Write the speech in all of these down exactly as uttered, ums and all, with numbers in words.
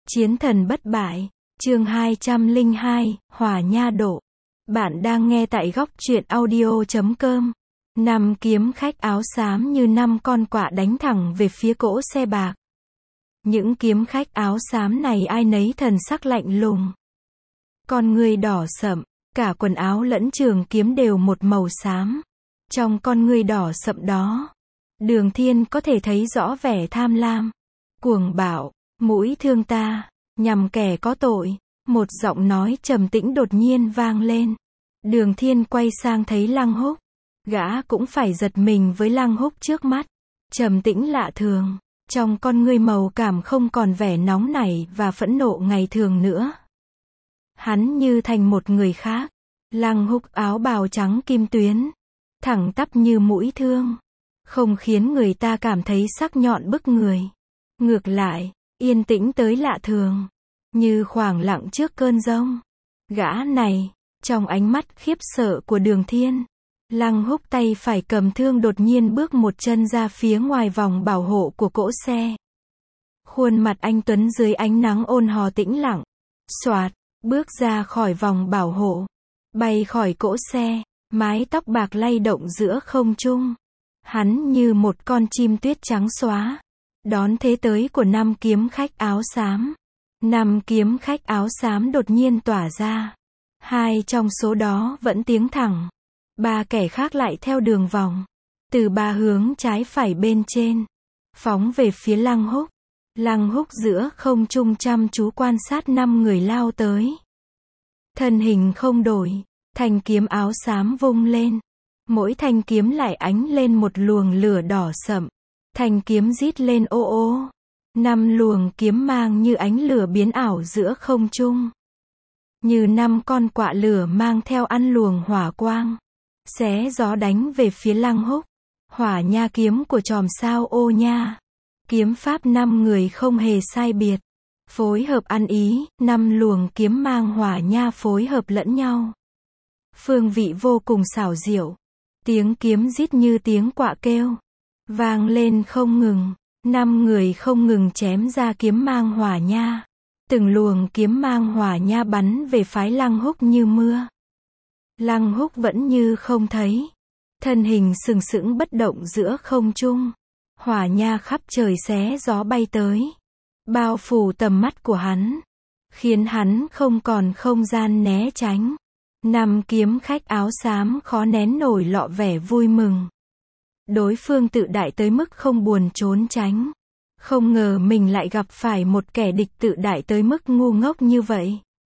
Chiến thần bất bại, chương hai trăm lẻ hai, Hỏa Nha độ. Bạn đang nghe tại góc truyện audio chấm com. Năm kiếm khách áo xám như năm con quạ đánh thẳng về phía cỗ xe bạc. Những kiếm khách áo xám này ai nấy thần sắc lạnh lùng. Con ngươi đỏ sậm, cả quần áo lẫn trường kiếm đều một màu xám. Trong con ngươi đỏ sậm đó, Đường Thiên có thể thấy rõ vẻ tham lam, cuồng bạo, mũi thương ta, nhằm kẻ có tội. Một giọng nói trầm tĩnh đột nhiên vang lên. Đường Thiên quay sang thấy Lăng Húc. Gã cũng phải giật mình với Lăng Húc trước mắt. Trầm tĩnh lạ thường, trong con ngươi màu cảm không còn vẻ nóng nảy và phẫn nộ ngày thường nữa. Hắn như thành một người khác. Lăng Húc áo bào trắng kim tuyến, thẳng tắp như mũi thương, không khiến người ta cảm thấy sắc nhọn bức người. Ngược lại, yên tĩnh tới lạ thường, như khoảng lặng trước cơn giông. Gã này, trong ánh mắt khiếp sợ của Đường Thiên, Lăng Húc tay phải cầm thương đột nhiên bước một chân ra phía ngoài vòng bảo hộ của cỗ xe. Khuôn mặt anh tuấn dưới ánh nắng ôn hòa tĩnh lặng, xoạt, bước ra khỏi vòng bảo hộ, bay khỏi cỗ xe, mái tóc bạc lay động giữa không trung. Hắn như một con chim tuyết trắng xóa, đón thế tới của năm kiếm khách áo xám. Năm kiếm khách áo xám đột nhiên tỏa ra. Hai trong số đó vẫn tiến thẳng. Ba kẻ khác lại theo đường vòng, từ ba hướng trái phải bên trên, phóng về phía Lăng Húc. Lăng Húc giữa không trung chăm chú quan sát năm người lao tới. Thân hình không đổi, thanh kiếm áo xám vung lên. Mỗi thanh kiếm lại ánh lên một luồng lửa đỏ sậm. Thanh kiếm rít lên ô ô. Năm luồng kiếm mang như ánh lửa biến ảo giữa không trung. Như năm con quạ lửa mang theo ăn luồng hỏa quang, xé gió đánh về phía Lăng Húc. Hỏa nha kiếm của chòm sao ô nha. Kiếm pháp năm người không hề sai biệt. Phối hợp ăn ý, năm luồng kiếm mang hỏa nha phối hợp lẫn nhau. Phương vị vô cùng xảo diệu. Tiếng kiếm rít như tiếng quạ kêu, vang lên không ngừng. Năm người không ngừng chém ra kiếm mang hỏa nha. Từng luồng kiếm mang hỏa nha bắn về phái Lăng Húc như mưa. Lăng Húc vẫn như không thấy. Thân hình sừng sững bất động giữa không trung. Hỏa nha khắp trời xé gió bay tới, bao phủ tầm mắt của hắn, khiến hắn không còn không gian né tránh. Năm kiếm khách áo xám khó nén nổi lọ vẻ vui mừng. Đối phương tự đại tới mức không buồn trốn tránh. Không ngờ mình lại gặp phải một kẻ địch tự đại tới mức ngu ngốc như vậy.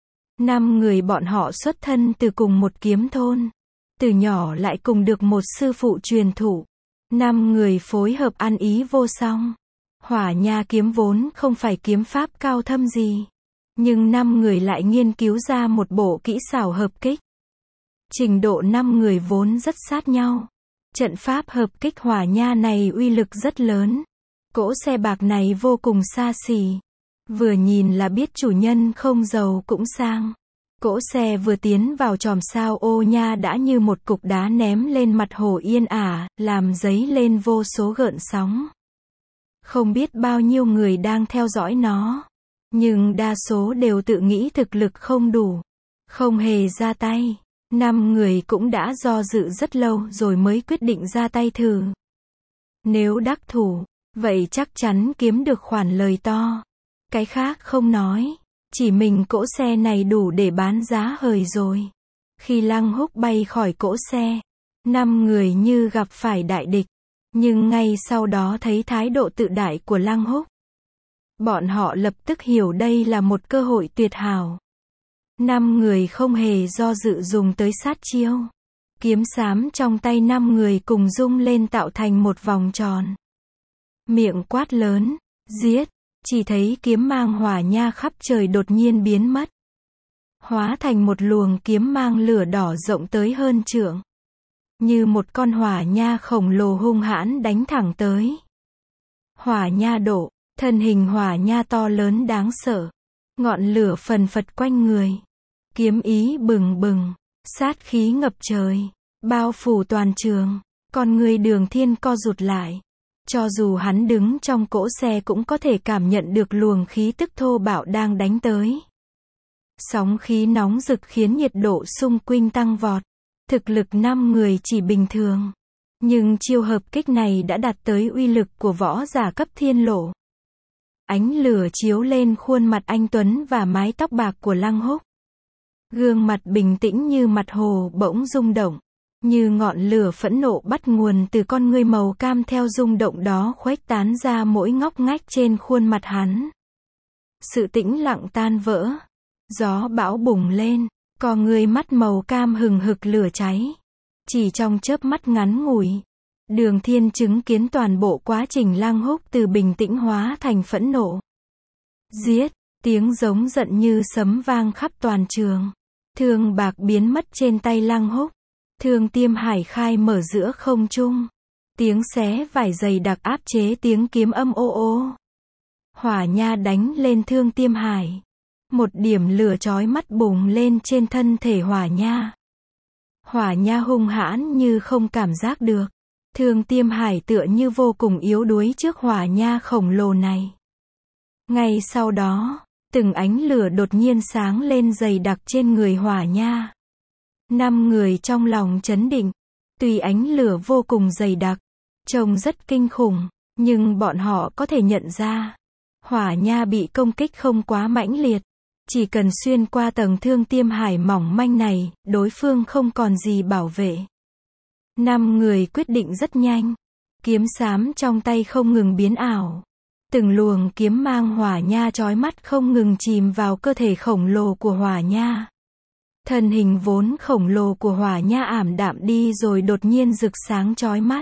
Năm người bọn họ xuất thân từ cùng một kiếm thôn. Từ nhỏ lại cùng được một sư phụ truyền thụ. Năm người phối hợp ăn ý vô song. Hỏa nha kiếm vốn không phải kiếm pháp cao thâm gì. Nhưng năm người lại nghiên cứu ra một bộ kỹ xảo hợp kích. Trình độ năm người vốn rất sát nhau. Trận pháp hợp kích hỏa nha này uy lực rất lớn. Cỗ xe bạc này vô cùng xa xỉ. Vừa nhìn là biết chủ nhân không giàu cũng sang. Cỗ xe vừa tiến vào chòm sao ô nha đã như một cục đá ném lên mặt hồ yên ả, làm dấy lên vô số gợn sóng. Không biết bao nhiêu người đang theo dõi nó. Nhưng đa số đều tự nghĩ thực lực không đủ, không hề ra tay. Năm người cũng đã do dự rất lâu rồi mới quyết định ra tay thử. Nếu đắc thủ, vậy chắc chắn kiếm được khoản lời to. Cái khác không nói, chỉ mình cỗ xe này đủ để bán giá hời rồi. Khi Lăng Húc bay khỏi cỗ xe, năm người như gặp phải đại địch. Nhưng ngay sau đó thấy thái độ tự đại của Lăng Húc, bọn họ lập tức hiểu đây là một cơ hội tuyệt hảo. Năm người không hề do dự dùng tới sát chiêu. Kiếm xám trong tay năm người cùng rung lên tạo thành một vòng tròn. Miệng quát lớn, giết. Chỉ thấy kiếm mang hỏa nha khắp trời đột nhiên biến mất. Hóa thành một luồng kiếm mang lửa đỏ rộng tới hơn trượng. Như một con hỏa nha khổng lồ hung hãn đánh thẳng tới. Hỏa nha độ, thân hình hỏa nha to lớn đáng sợ. Ngọn lửa phần phật quanh người. Kiếm ý bừng bừng, sát khí ngập trời, bao phủ toàn trường. Con người Đường Thiên co rụt lại. Cho dù hắn đứng trong cỗ xe cũng có thể cảm nhận được luồng khí tức thô bạo đang đánh tới. Sóng khí nóng rực khiến nhiệt độ xung quanh tăng vọt. Thực lực năm người chỉ bình thường. Nhưng chiêu hợp kích này đã đạt tới uy lực của võ giả cấp thiên lộ. Ánh lửa chiếu lên khuôn mặt anh tuấn và mái tóc bạc của Lăng Húc. Gương mặt bình tĩnh như mặt hồ bỗng rung động. Như ngọn lửa phẫn nộ bắt nguồn từ con ngươi màu cam theo rung động đó khuếch tán ra mỗi ngóc ngách trên khuôn mặt hắn. Sự tĩnh lặng tan vỡ. Gió bão bùng lên. Con ngươi mắt màu cam hừng hực lửa cháy. Chỉ trong chớp mắt ngắn ngủi, Đường Thiên chứng kiến toàn bộ quá trình Lăng Húc từ bình tĩnh hóa thành phẫn nộ. Giết, tiếng giống giận như sấm vang khắp toàn trường. Thương bạc biến mất trên tay Lăng Húc. Thương tiêm hải khai mở giữa không trung. Tiếng xé vải dày đặc áp chế tiếng kiếm âm ô ô. Hỏa nha đánh lên thương tiêm hải. Một điểm lửa chói mắt bùng lên trên thân thể hỏa nha. Hỏa nha hung hãn như không cảm giác được. Thương tiêm hải tựa như vô cùng yếu đuối trước hỏa nha khổng lồ này. Ngay sau đó, từng ánh lửa đột nhiên sáng lên dày đặc trên người hỏa nha. Năm người trong lòng chấn định. Tuy ánh lửa vô cùng dày đặc, trông rất kinh khủng, nhưng bọn họ có thể nhận ra. Hỏa nha bị công kích không quá mãnh liệt. Chỉ cần xuyên qua tầng thương tiêm hải mỏng manh này, đối phương không còn gì bảo vệ. Năm người quyết định rất nhanh. Kiếm xám trong tay không ngừng biến ảo. Từng luồng kiếm mang hỏa nha chói mắt không ngừng chìm vào cơ thể khổng lồ của hỏa nha. Thân hình vốn khổng lồ của hỏa nha ảm đạm đi rồi đột nhiên rực sáng chói mắt.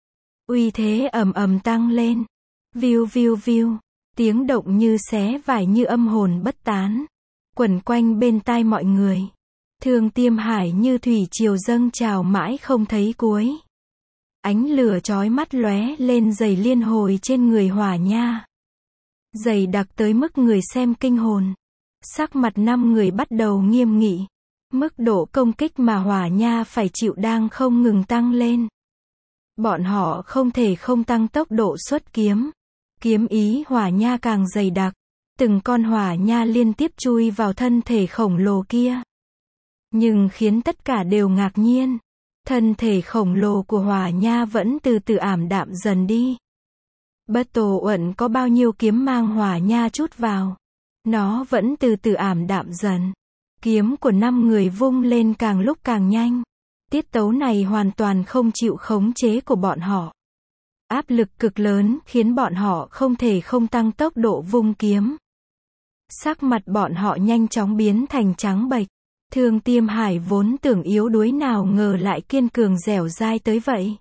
Uy thế ầm ầm tăng lên. Viu viu viu. Tiếng động như xé vải như âm hồn bất tán. Quẩn quanh bên tai mọi người. Thương tiêm hải như thủy triều dâng trào mãi không thấy cuối. Ánh lửa chói mắt lóe lên dày liên hồi trên người hỏa nha. Dày đặc tới mức người xem kinh hồn. Sắc mặt năm người bắt đầu nghiêm nghị. Mức độ công kích mà hỏa nha phải chịu đang không ngừng tăng lên. Bọn họ không thể không tăng tốc độ xuất kiếm. Kiếm ý hỏa nha càng dày đặc. Từng con hỏa nha liên tiếp chui vào thân thể khổng lồ kia. Nhưng khiến tất cả đều ngạc nhiên. Thân thể khổng lồ của hỏa nha vẫn từ từ ảm đạm dần đi. Bất Tổ Uẩn có bao nhiêu kiếm mang hỏa nha chút vào. Nó vẫn từ từ ảm đạm dần. Kiếm của năm người vung lên càng lúc càng nhanh. Tiết tấu này hoàn toàn không chịu khống chế của bọn họ. Áp lực cực lớn khiến bọn họ không thể không tăng tốc độ vung kiếm. Sắc mặt bọn họ nhanh chóng biến thành trắng bệch. Thương tiêm hải vốn tưởng yếu đuối nào ngờ lại kiên cường dẻo dai tới vậy.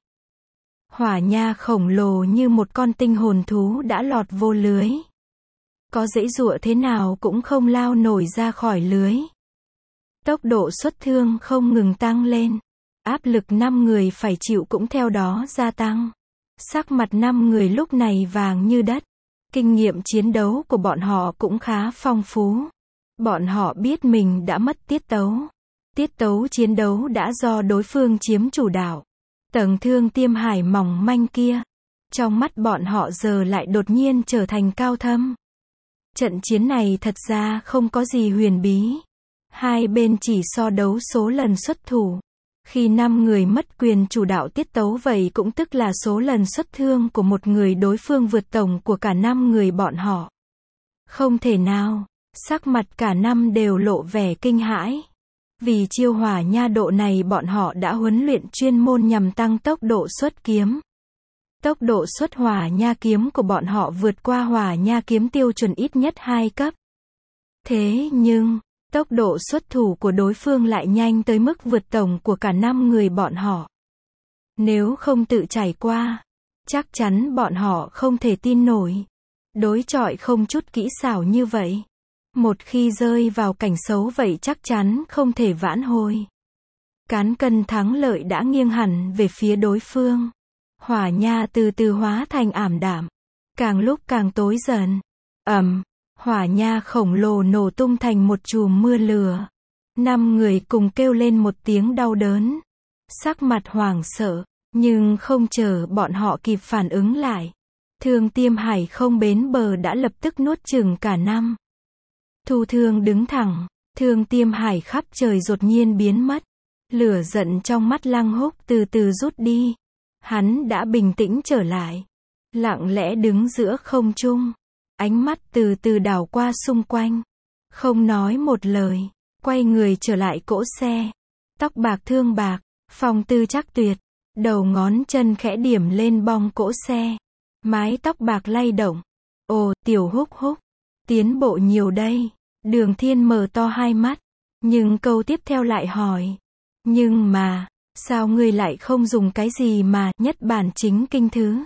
Hỏa nha khổng lồ như một con tinh hồn thú đã lọt vô lưới. Có giãy giụa thế nào cũng không lao nổi ra khỏi lưới. Tốc độ xuất thương không ngừng tăng lên. Áp lực năm người phải chịu cũng theo đó gia tăng. Sắc mặt năm người lúc này vàng như đất. Kinh nghiệm chiến đấu của bọn họ cũng khá phong phú. Bọn họ biết mình đã mất tiết tấu. Tiết tấu chiến đấu đã do đối phương chiếm chủ đạo. Tầng thương tiêm hải mỏng manh kia. Trong mắt bọn họ giờ lại đột nhiên trở thành cao thâm. Trận chiến này thật ra không có gì huyền bí. Hai bên chỉ so đấu số lần xuất thủ. Khi năm người mất quyền chủ đạo tiết tấu vậy cũng tức là số lần xuất thương của một người đối phương vượt tổng của cả năm người bọn họ. Không thể nào. Sắc mặt cả năm đều lộ vẻ kinh hãi. Vì chiêu hỏa nha độ này bọn họ đã huấn luyện chuyên môn nhằm tăng tốc độ xuất kiếm. Tốc độ xuất hỏa nha kiếm của bọn họ vượt qua hỏa nha kiếm tiêu chuẩn ít nhất hai cấp. Thế nhưng, tốc độ xuất thủ của đối phương lại nhanh tới mức vượt tổng của cả năm người bọn họ. Nếu không tự trải qua, chắc chắn bọn họ không thể tin nổi. Đối chọi không chút kỹ xảo như vậy. Một khi rơi vào cảnh xấu vậy chắc chắn không thể vãn hồi. Cán cân thắng lợi đã nghiêng hẳn về phía đối phương. Hỏa nha từ từ hóa thành ảm đạm. Càng lúc càng tối dần. Ầm, hỏa nha khổng lồ nổ tung thành một chùm mưa lửa. Năm người cùng kêu lên một tiếng đau đớn. Sắc mặt hoảng sợ, nhưng không chờ bọn họ kịp phản ứng lại. Thương Tiêm Hải không bến bờ đã lập tức nuốt chửng cả năm. Thu Thương đứng thẳng, Thương Tiêm Hải khắp trời đột nhiên biến mất. Lửa giận trong mắt Lăng Húc từ từ rút đi. Hắn đã bình tĩnh trở lại. Lặng lẽ đứng giữa không trung. Ánh mắt từ từ đảo qua xung quanh. Không nói một lời. Quay người trở lại cỗ xe. Tóc bạc thương bạc, phong tư chắc tuyệt. Đầu ngón chân khẽ điểm lên bong cỗ xe. Mái tóc bạc lay động. Ồ, Tiểu Húc Húc. Tiến bộ nhiều đây. Đường Thiên mở to hai mắt. Nhưng câu tiếp theo lại hỏi. Nhưng mà, sao ngươi lại không dùng cái gì mà, nhất bản chính kinh thứ?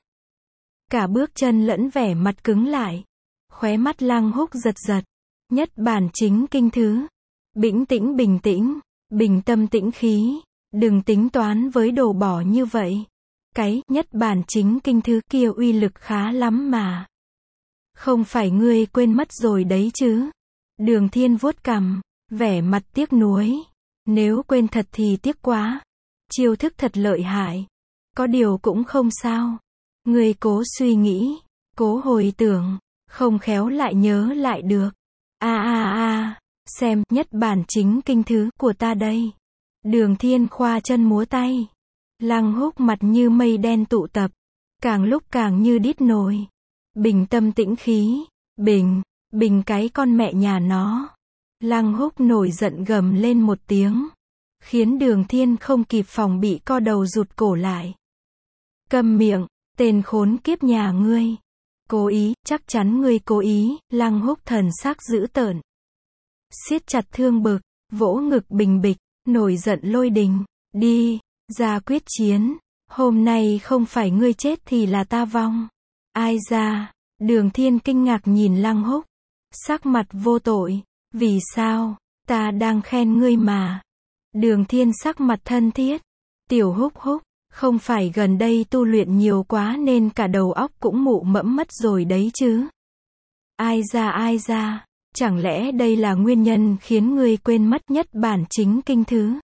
Cả bước chân lẫn vẻ mặt cứng lại. Khóe mắt Lăng Húc giật giật. Nhất bản chính kinh thứ. Bình tĩnh bình tĩnh. Bình tâm tĩnh khí. Đừng tính toán với đồ bỏ như vậy. Cái, nhất bản chính kinh thứ kia uy lực khá lắm mà. Không phải ngươi quên mất rồi đấy chứ? Đường Thiên vuốt cằm, vẻ mặt tiếc nuối. Nếu quên thật thì tiếc quá. Chiêu thức thật lợi hại. Có điều cũng không sao. Ngươi cố suy nghĩ, cố hồi tưởng, không khéo lại nhớ lại được. A a a, xem, nhất bản chính kinh thứ của ta đây. Đường Thiên khoa chân múa tay. Lăng Húc mặt như mây đen tụ tập. Càng lúc càng như đít nồi. Bình tâm tĩnh khí. Bình, bình cái con mẹ nhà nó. Lăng Húc nổi giận gầm lên một tiếng. Khiến Đường Thiên không kịp phòng bị co đầu rụt cổ lại. Câm miệng, tên khốn kiếp nhà ngươi. Cố ý, chắc chắn ngươi cố ý. Lăng Húc thần sắc dữ tợn. Siết chặt thương bực, vỗ ngực bình bịch, nổi giận lôi đình. Đi, ra quyết chiến. Hôm nay không phải ngươi chết thì là ta vong. Ai ra? Đường Thiên kinh ngạc nhìn Lăng Húc. Sắc mặt vô tội. Vì sao? Ta đang khen ngươi mà. Đường Thiên sắc mặt thân thiết. Tiểu Húc Húc, không phải gần đây tu luyện nhiều quá nên cả đầu óc cũng mụ mẫm mất rồi đấy chứ? Ai ra ai ra? Chẳng lẽ đây là nguyên nhân khiến ngươi quên mất nhất bản chính kinh thứ?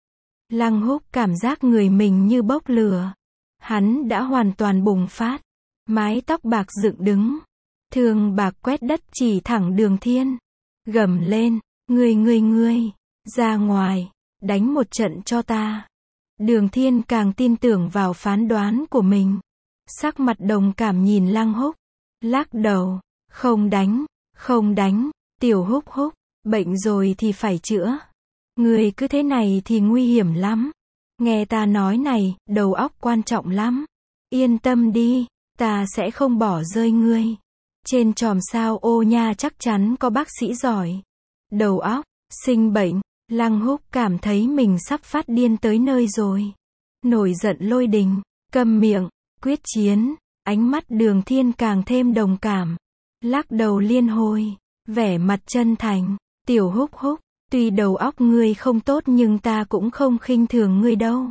Lăng Húc cảm giác người mình như bốc lửa. Hắn đã hoàn toàn bùng phát. Mái tóc bạc dựng đứng. Thương bạc quét đất chỉ thẳng Đường Thiên. Gầm lên, ngươi ngươi ngươi, ra ngoài, đánh một trận cho ta. Đường Thiên càng tin tưởng vào phán đoán của mình. Sắc mặt đồng cảm nhìn Lăng Húc. Lắc đầu, không đánh, không đánh, Tiểu Húc Húc, bệnh rồi thì phải chữa. Ngươi cứ thế này thì nguy hiểm lắm. Nghe ta nói này, đầu óc quan trọng lắm. Yên tâm đi, ta sẽ không bỏ rơi ngươi. Trên chòm sao Ô Nha chắc chắn có bác sĩ giỏi. Đầu óc, sinh bệnh, Lăng Húc cảm thấy mình sắp phát điên tới nơi rồi. Nổi giận lôi đình, câm miệng, quyết chiến, ánh mắt Đường Thiên càng thêm đồng cảm. Lắc đầu liên hồi, vẻ mặt chân thành, Tiểu Húc Húc, tuy đầu óc ngươi không tốt nhưng ta cũng không khinh thường ngươi đâu.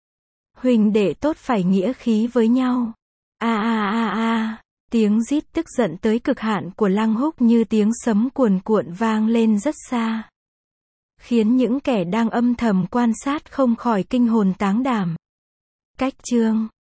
Huynh đệ tốt phải nghĩa khí với nhau. A a a a. Tiếng rít tức giận tới cực hạn của Lăng Húc như tiếng sấm cuồn cuộn vang lên rất xa. Khiến những kẻ đang âm thầm quan sát không khỏi kinh hồn táng đảm. Cách chương